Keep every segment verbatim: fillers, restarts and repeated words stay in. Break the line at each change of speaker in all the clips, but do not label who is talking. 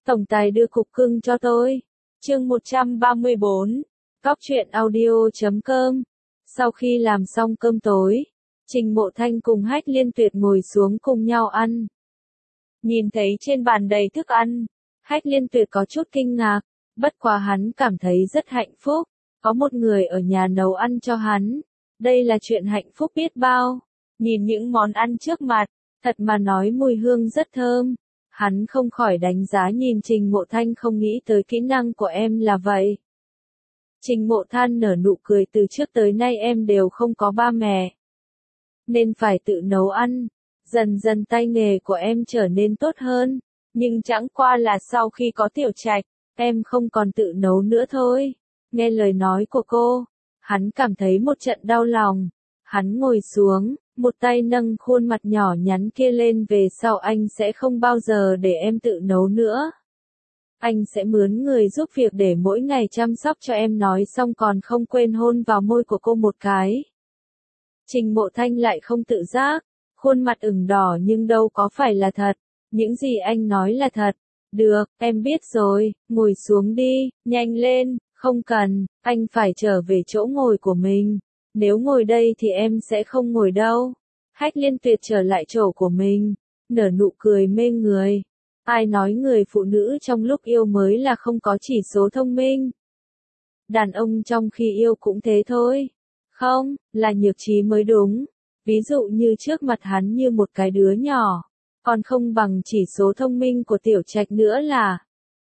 Tổng tài đưa cục cưng cho tôi. Chương một trăm ba mươi bốn. Cóc truyện audio chấm com. Sau khi làm xong cơm tối, Trình Mộ Thanh cùng Hách Liên Tuyệt ngồi xuống cùng nhau ăn. Nhìn thấy trên bàn đầy thức ăn, Hách Liên Tuyệt có chút kinh ngạc, bất quá hắn cảm thấy rất hạnh phúc, có một người ở nhà nấu ăn cho hắn. Đây là chuyện hạnh phúc biết bao. Nhìn những món ăn trước mặt, thật mà nói mùi hương rất thơm. Hắn không khỏi đánh giá nhìn Trình Mộ Thanh, không nghĩ tới kỹ năng của em là vậy. Trình Mộ Thanh nở nụ cười, từ trước tới nay em đều không có ba mẹ, nên phải tự nấu ăn. Dần dần tay nghề của em trở nên tốt hơn, nhưng chẳng qua là sau khi có Tiểu Trạch, em không còn tự nấu nữa thôi. Nghe lời nói của cô, hắn cảm thấy một trận đau lòng. Hắn ngồi xuống, một tay nâng khuôn mặt nhỏ nhắn kia lên, về sau anh sẽ không bao giờ để em tự nấu nữa. Anh sẽ mướn người giúp việc để mỗi ngày chăm sóc cho em, nói xong còn không quên hôn vào môi của cô một cái. Trình Mộ Thanh lại không tự giác, khuôn mặt ửng đỏ, nhưng đâu có phải là thật. Những gì anh nói là thật. Được, em biết rồi, ngồi xuống đi, nhanh lên. Không cần, anh phải trở về chỗ ngồi của mình. Nếu ngồi đây thì em sẽ không ngồi đâu. Hách Liên Tuyệt trở lại chỗ của mình, nở nụ cười mê người. Ai nói người phụ nữ trong lúc yêu mới là không có chỉ số thông minh? Đàn ông trong khi yêu cũng thế thôi. Không, là nhược trí mới đúng. Ví dụ như trước mặt hắn như một cái đứa nhỏ, còn không bằng chỉ số thông minh của Tiểu Trạch nữa là.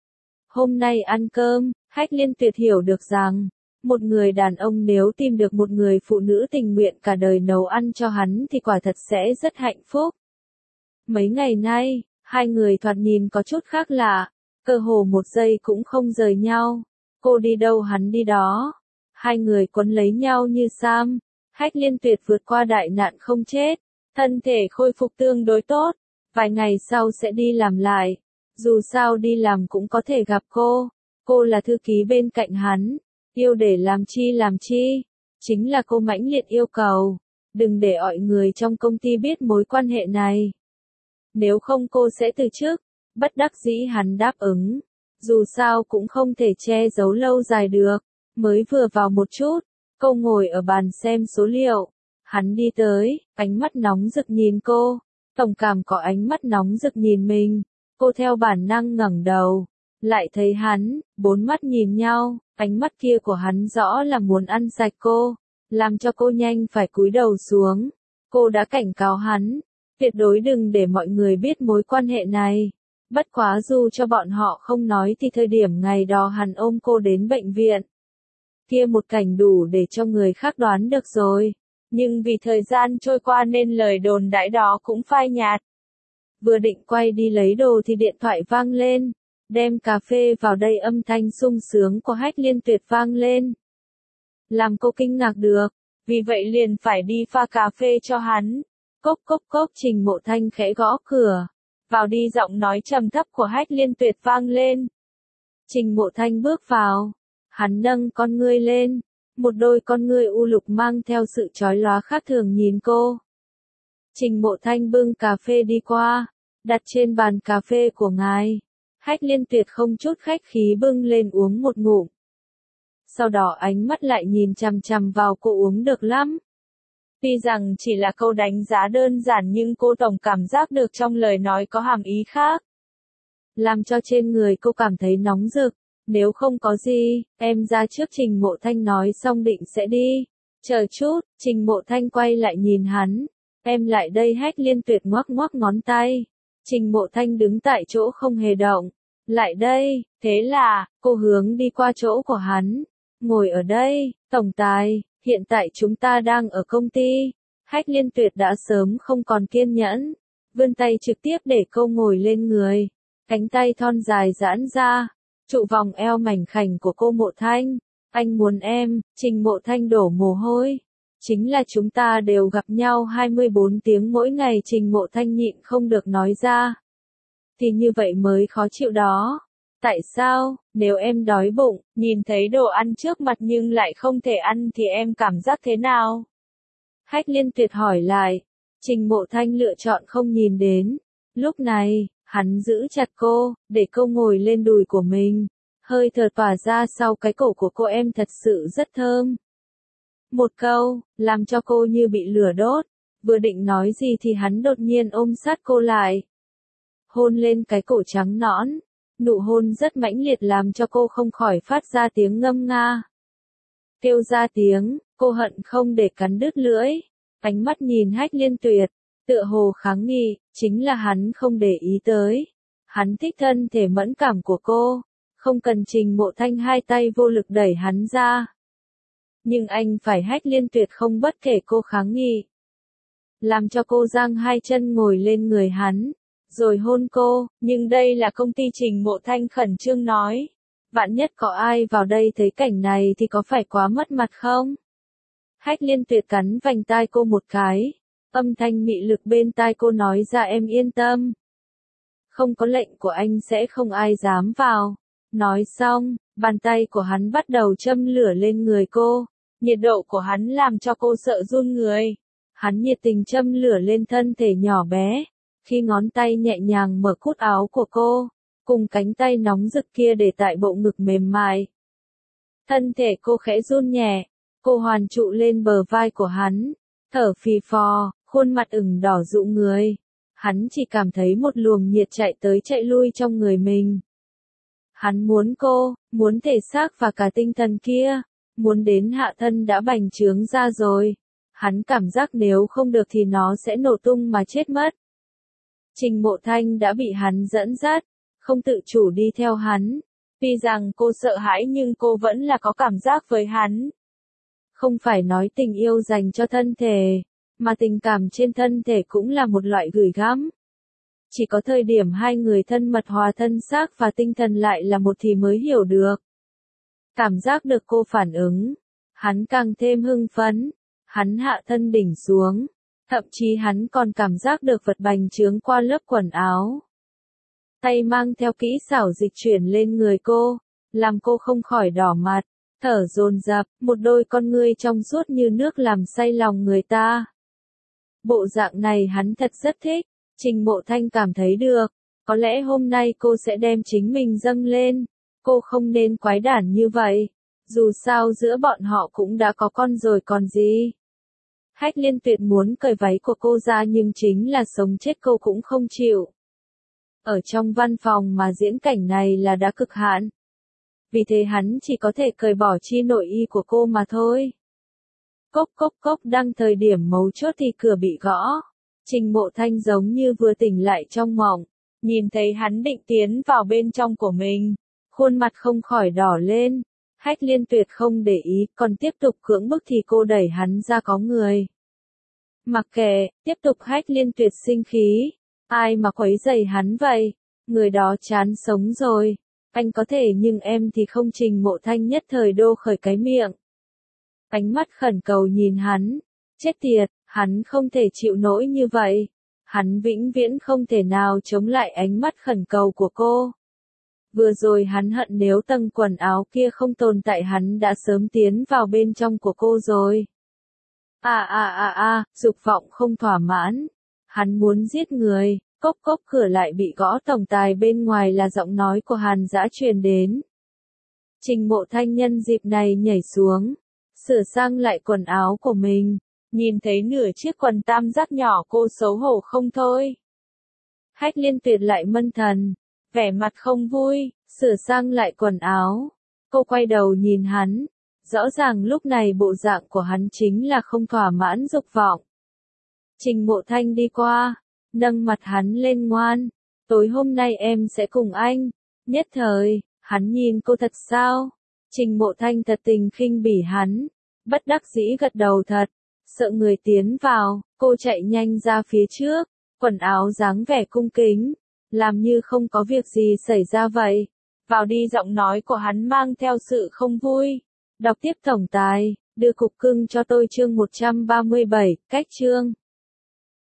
Hôm nay ăn cơm, Hách Liên Tuyệt hiểu được rằng, một người đàn ông nếu tìm được một người phụ nữ tình nguyện cả đời nấu ăn cho hắn thì quả thật sẽ rất hạnh phúc. Mấy ngày nay, hai người thoạt nhìn có chút khác lạ, cơ hồ một giây cũng không rời nhau. Cô đi đâu hắn đi đó. Hai người quấn lấy nhau như sam. Hách Liên Tuyệt vượt qua đại nạn không chết, thân thể khôi phục tương đối tốt, vài ngày sau sẽ đi làm lại. Dù sao đi làm cũng có thể gặp cô, cô là thư ký bên cạnh hắn, yêu để làm chi làm chi, chính là cô mãnh liệt yêu cầu, đừng để mọi người trong công ty biết mối quan hệ này. Nếu không cô sẽ từ chức. Bất đắc dĩ hắn đáp ứng, dù sao cũng không thể che giấu lâu dài được. Mới vừa vào một chút, cô ngồi ở bàn xem số liệu, hắn đi tới, ánh mắt nóng rực nhìn cô, tổng cảm có ánh mắt nóng rực nhìn mình. Cô theo bản năng ngẩng đầu, lại thấy hắn, bốn mắt nhìn nhau, ánh mắt kia của hắn rõ là muốn ăn sạch cô, làm cho cô nhanh phải cúi đầu xuống. Cô đã cảnh cáo hắn, tuyệt đối đừng để mọi người biết mối quan hệ này. Bất quá dù cho bọn họ không nói thì thời điểm ngày đó hắn ôm cô đến bệnh viện, kia một cảnh đủ để cho người khác đoán được rồi. Nhưng vì thời gian trôi qua nên lời đồn đãi đó cũng phai nhạt. Vừa định quay đi lấy đồ thì điện thoại vang lên. Đem cà phê vào đây, âm thanh sung sướng của Hách Liên Tuyệt vang lên. Làm cô kinh ngạc được, vì vậy liền phải đi pha cà phê cho hắn. Cốc cốc cốc, Trình Mộ Thanh khẽ gõ cửa. Vào đi, giọng nói trầm thấp của Hách Liên Tuyệt vang lên. Trình Mộ Thanh bước vào. Hắn nâng con ngươi lên. Một đôi con ngươi u lục mang theo sự chói lóa khác thường nhìn cô. Trình Mộ Thanh bưng cà phê đi qua, đặt trên bàn cà phê của ngài. Hách Liên Tuyệt không chút khách khí bưng lên uống một ngụm. Sau đó ánh mắt lại nhìn chằm chằm vào cô, uống được lắm. Tuy rằng chỉ là câu đánh giá đơn giản nhưng cô tổng cảm giác được trong lời nói có hàm ý khác. Làm cho trên người cô cảm thấy nóng rực. Nếu không có gì, em ra trước. Trình Mộ Thanh nói xong định sẽ đi. Chờ chút, Trình Mộ Thanh quay lại nhìn hắn. Em lại đây. Hách Liên Tuyệt ngoắc ngoắc ngón tay. Trình Mộ Thanh đứng tại chỗ không hề động. Lại đây, thế là, cô hướng đi qua chỗ của hắn. Ngồi ở đây, tổng tài, hiện tại chúng ta đang ở công ty. Hách Liên Tuyệt đã sớm không còn kiên nhẫn, vươn tay trực tiếp để cô ngồi lên người. Cánh tay thon dài giãn ra, trụ vòng eo mảnh khảnh của cô. Mộ Thanh, anh muốn em. Trình Mộ Thanh đổ mồ hôi. Chính là chúng ta đều gặp nhau hai mươi bốn tiếng mỗi ngày. Trình Mộ Thanh nhịn không được nói ra. Thì như vậy mới khó chịu đó. Tại sao, nếu em đói bụng, nhìn thấy đồ ăn trước mặt nhưng lại không thể ăn thì em cảm giác thế nào? Hách Liên Tuyệt hỏi lại. Trình Mộ Thanh lựa chọn không nhìn đến. Lúc này, Hắn giữ chặt cô, để cô ngồi lên đùi của mình. Hơi thở tỏa ra sau cái cổ của cô, em thật sự rất thơm. Một câu, làm cho cô như bị lửa đốt. Vừa định nói gì thì hắn đột nhiên ôm sát cô lại. Hôn lên cái cổ trắng nõn. Nụ hôn rất mãnh liệt làm cho cô không khỏi phát ra tiếng ngâm nga. Kêu ra tiếng, cô hận không để cắn đứt lưỡi. Ánh mắt nhìn Hách Liên Tuyệt, tựa hồ kháng nghị, chính là hắn không để ý tới. Hắn thích thân thể mẫn cảm của cô, không cần Trình Mộ Thanh hai tay vô lực đẩy hắn ra. Nhưng anh phải Hách Liên Tuyệt không bất kể cô kháng nghị. Làm cho cô giang hai chân ngồi lên người hắn, rồi hôn cô, nhưng đây là công ty. Trình Mộ Thanh khẩn trương nói. Vạn nhất có ai vào đây thấy cảnh này thì có phải quá mất mặt không? Hách Liên Tuyệt cắn vành tai cô một cái. Âm thanh mị lực bên tai cô nói ra, em yên tâm. Không có lệnh của anh sẽ không ai dám vào. Nói xong, bàn tay của hắn bắt đầu châm lửa lên người cô. Nhiệt độ của hắn làm cho cô sợ run người. Hắn nhiệt tình châm lửa lên thân thể nhỏ bé. Khi ngón tay nhẹ nhàng mở cúc áo của cô, cùng cánh tay nóng rực kia để tại bộ ngực mềm mại. Thân thể cô khẽ run nhẹ, cô hoàn trụ lên bờ vai của hắn, thở phì phò, khuôn mặt ửng đỏ dụ người. Hắn chỉ cảm thấy một luồng nhiệt chạy tới chạy lui trong người mình. Hắn muốn cô, muốn thể xác và cả tinh thần kia, muốn đến hạ thân đã bành trướng ra rồi. Hắn cảm giác nếu không được thì nó sẽ nổ tung mà chết mất. Trình Mộ Thanh đã bị hắn dẫn dắt, không tự chủ đi theo hắn. Tuy rằng cô sợ hãi nhưng cô vẫn là có cảm giác với hắn. Không phải nói tình yêu dành cho thân thể, mà tình cảm trên thân thể cũng là một loại gửi gắm. Chỉ có thời điểm hai người thân mật hòa thân xác và tinh thần lại là một thì mới hiểu được. Cảm giác được cô phản ứng, hắn càng thêm hưng phấn, hắn hạ thân đỉnh xuống, thậm chí hắn còn cảm giác được vật bành trướng qua lớp quần áo. Tay mang theo kỹ xảo dịch chuyển lên người cô, làm cô không khỏi đỏ mặt, thở dồn dập, một đôi con ngươi trong suốt như nước làm say lòng người ta. Bộ dạng này hắn thật rất thích, Trình Mộ Thanh cảm thấy được, có lẽ hôm nay cô sẽ đem chính mình dâng lên, cô không nên quái đản như vậy, dù sao giữa bọn họ cũng đã có con rồi còn gì. Hách Liên Tuyệt muốn cởi váy của cô ra nhưng chính là sống chết cô cũng không chịu. Ở trong văn phòng mà diễn cảnh này là đã cực hạn. Vì thế hắn chỉ có thể cởi bỏ chi nội y của cô mà thôi. Cốc cốc cốc, đang thời điểm mấu chốt thì cửa bị gõ. Trình Mộ Thanh giống như vừa tỉnh lại trong mộng, nhìn thấy hắn định tiến vào bên trong của mình, khuôn mặt không khỏi đỏ lên. Hách Liên Tuyệt không để ý, còn tiếp tục cưỡng bức thì cô đẩy hắn ra có người. Mặc kệ, tiếp tục. Hách Liên Tuyệt sinh khí. Ai mà quấy rầy hắn vậy? Người đó chán sống rồi. Anh có thể nhưng em thì không. Trình Mộ Thanh nhất thời đô khởi cái miệng. Ánh mắt khẩn cầu nhìn hắn. Chết tiệt, hắn không thể chịu nổi như vậy. Hắn vĩnh viễn không thể nào chống lại ánh mắt khẩn cầu của cô. Vừa rồi hắn hận nếu tầng quần áo kia không tồn tại hắn đã sớm tiến vào bên trong của cô rồi. À à à à, dục vọng không thỏa mãn. Hắn muốn giết người. Cốc cốc, cửa lại bị gõ. Tổng tài bên ngoài là giọng nói của Hàn Dã truyền đến. Trình Mộ Thanh nhân dịp này nhảy xuống, sửa sang lại quần áo của mình, nhìn thấy nửa chiếc quần tam giác nhỏ cô xấu hổ không thôi. Hách Liên Tuyệt lại mân thần, vẻ mặt không vui, sửa sang lại quần áo. Cô quay đầu nhìn hắn, rõ ràng lúc này bộ dạng của hắn chính là không thỏa mãn dục vọng. Trình Mộ Thanh đi qua, nâng mặt hắn lên, ngoan, tối hôm nay em sẽ cùng anh. Nhất thời, hắn nhìn cô thật sao? Trình Mộ Thanh thật tình khinh bỉ hắn, bất đắc dĩ gật đầu thật, sợ người tiến vào, cô chạy nhanh ra phía trước, quần áo dáng vẻ cung kính, làm như không có việc gì xảy ra vậy. Vào đi, giọng nói của hắn mang theo sự không vui. Đọc tiếp. Tổng tài, đưa cục cưng cho tôi. Chương một trăm ba mươi bảy, cách chương.